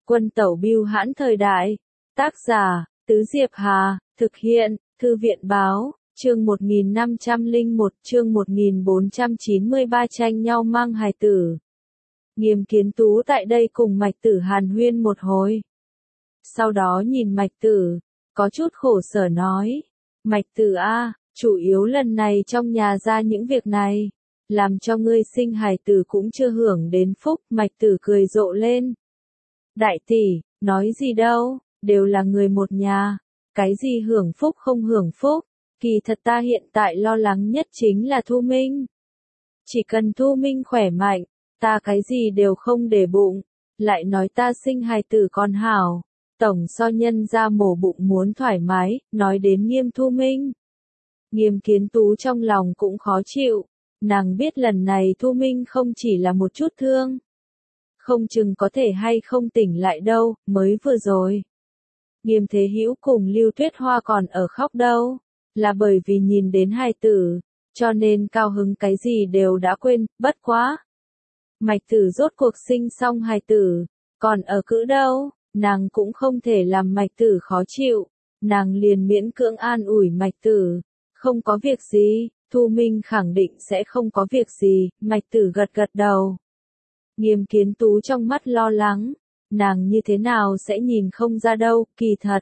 Quân tẩu bưu hãn thời đại. Tác giả, Tứ Diệp Hà, thực hiện, Thư viện báo, chương 1501, chương 1493 tranh nhau mang hài tử. Nghiêm Kiến Tú tại đây cùng Mạch Tử hàn huyên một hồi. Sau đó nhìn Mạch Tử, có chút khổ sở nói, Mạch Tử a, chủ yếu lần này trong nhà ra những việc này, làm cho ngươi sinh hài tử cũng chưa hưởng đến phúc. Mạch Tử cười rộ lên. Đại tỷ, nói gì đâu, đều là người một nhà, cái gì hưởng phúc không hưởng phúc, kỳ thật ta hiện tại lo lắng nhất chính là Thu Minh. Chỉ cần Thu Minh khỏe mạnh, ta cái gì đều không để bụng, lại nói ta sinh hài tử còn hảo, tổng so nhân ra mổ bụng muốn thoải mái. Nói đến Nghiêm Thu Minh, Nghiêm Kiến Tú trong lòng cũng khó chịu, nàng biết lần này Thu Minh không chỉ là một chút thương, không chừng có thể hay không tỉnh lại đâu. Mới vừa rồi, Nghiêm Thế Hữu cùng Lưu Tuyết Hoa còn ở khóc đâu, là bởi vì nhìn đến hài tử, cho nên cao hứng cái gì đều đã quên. Bất quá, Mạch Tử rốt cuộc sinh xong hài tử, còn ở cữ đâu, nàng cũng không thể làm Mạch Tử khó chịu, nàng liền miễn cưỡng an ủi Mạch Tử, không có việc gì, Thu Minh khẳng định sẽ không có việc gì. Mạch Tử gật gật đầu. Nghiêm Kiến Tú trong mắt lo lắng, nàng như thế nào sẽ nhìn không ra đâu. Kỳ thật,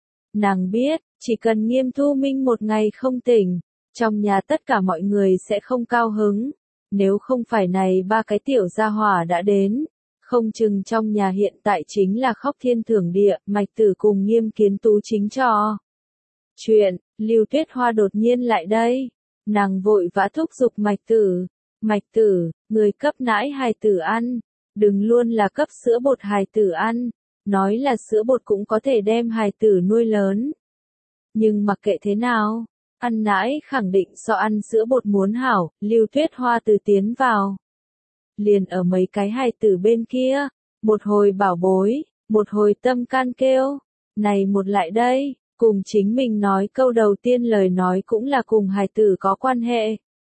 nàng biết, chỉ cần Nghiêm Thu Minh một ngày không tỉnh, trong nhà tất cả mọi người sẽ không cao hứng. Nếu không phải này ba cái tiểu gia hỏa đã đến, không chừng trong nhà hiện tại chính là khóc thiên thưởng địa. Mạch Tử cùng Nghiêm Kiến Tú chính trò chuyện, Lưu Tuyết Hoa đột nhiên lại đây, nàng vội vã thúc giục Mạch Tử, Mạch Tử, người cấp nãi hài tử ăn, đừng luôn là cấp sữa bột hài tử ăn, nói là sữa bột cũng có thể đem hài tử nuôi lớn. Nhưng mặc kệ thế nào, ăn nãi khẳng định so ăn sữa bột muốn hảo. Lưu Tuyết Hoa từ tiến vào, liền ở mấy cái hài tử bên kia, một hồi bảo bối, một hồi tâm can kêu, này một lại đây, cùng chính mình nói câu đầu tiên lời nói cũng là cùng hài tử có quan hệ.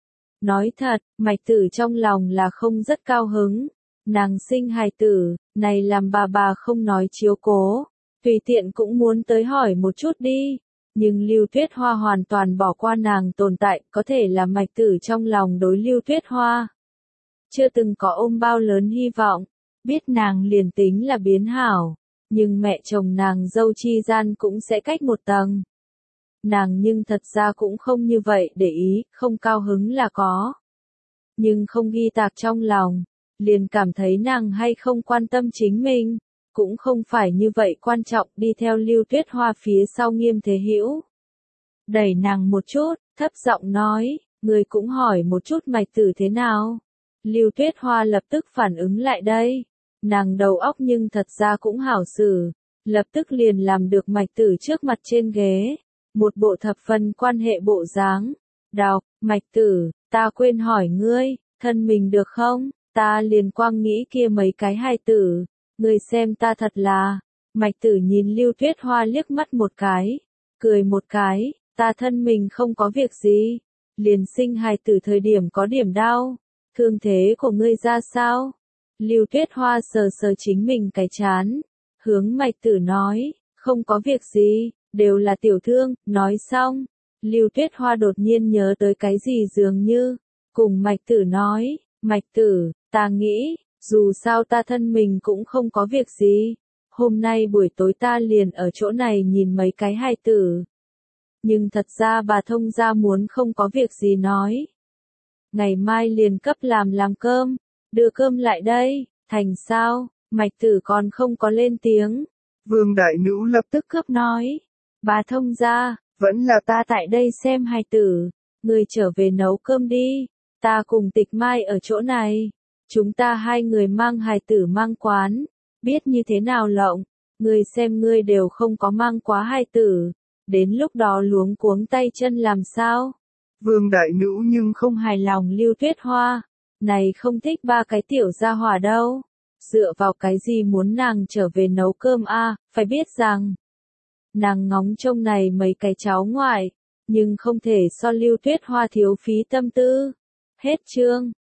Nói thật, Mạch Tử trong lòng là không rất cao hứng, nàng sinh hài tử, này làm bà không nói chiếu cố, tùy tiện cũng muốn tới hỏi một chút đi. Nhưng Lưu Tuyết Hoa hoàn toàn bỏ qua nàng tồn tại, có thể là Mạch Tử trong lòng đối Lưu Tuyết Hoa chưa từng có ôm bao lớn hy vọng, biết nàng liền tính là biến hảo, nhưng mẹ chồng nàng dâu chi gian cũng sẽ cách một tầng. Nàng nhưng thật ra cũng không như vậy để ý, không cao hứng là có, nhưng không ghi tạc trong lòng, liền cảm thấy nàng hay không quan tâm chính mình, cũng không phải như vậy quan trọng. Đi theo Lưu Tuyết Hoa phía sau Nghiêm Thế Hữu, đẩy nàng một chút, thấp giọng nói, người cũng hỏi một chút Mạch Tử thế nào. Lưu Tuyết Hoa lập tức phản ứng lại đây, nàng đầu óc nhưng thật ra cũng hảo xử, lập tức liền làm được Mạch Tử trước mặt trên ghế, một bộ thập phần quan hệ bộ dáng. Đọc, Mạch Tử, ta quên hỏi ngươi, thân mình được không? Ta liền quang nghĩ kia mấy cái hài tử, ngươi xem ta thật là. Mạch Tử nhìn Lưu Tuyết Hoa liếc mắt một cái, cười một cái, ta thân mình không có việc gì, liền sinh hài tử thời điểm có điểm đau, thương thế của ngươi ra sao? Lưu Tuyết Hoa sờ sờ chính mình cái trán, hướng Mạch Tử nói, không có việc gì, đều là tiểu thương. Nói xong, Lưu Tuyết Hoa đột nhiên nhớ tới cái gì dường như, cùng Mạch Tử nói, Mạch Tử, ta nghĩ, dù sao ta thân mình cũng không có việc gì, hôm nay buổi tối ta liền ở chỗ này nhìn mấy cái hài tử. Nhưng thật ra bà thông gia muốn không có việc gì nói, ngày mai liền cấp làm cơm, đưa cơm lại đây. Thành sao? Mạch Tử còn không có lên tiếng, Vương Đại Nữ lập tức cướp nói, bà thông gia, vẫn là ta tại đây xem hài tử, người trở về nấu cơm đi, ta cùng Tịch Mai ở chỗ này, chúng ta hai người mang hài tử mang quán, biết như thế nào lộng, người xem ngươi đều không có mang quá hài tử, đến lúc đó luống cuống tay chân làm sao? Vương Đại Nữ nhưng không hài lòng Lưu Tuyết Hoa, này không thích ba cái tiểu gia hỏa đâu, dựa vào cái gì muốn nàng trở về nấu cơm a? Phải biết rằng, nàng ngóng trông này mấy cái cháu ngoại, nhưng không thể so Lưu Tuyết Hoa thiếu phí tâm tư. Hết chương.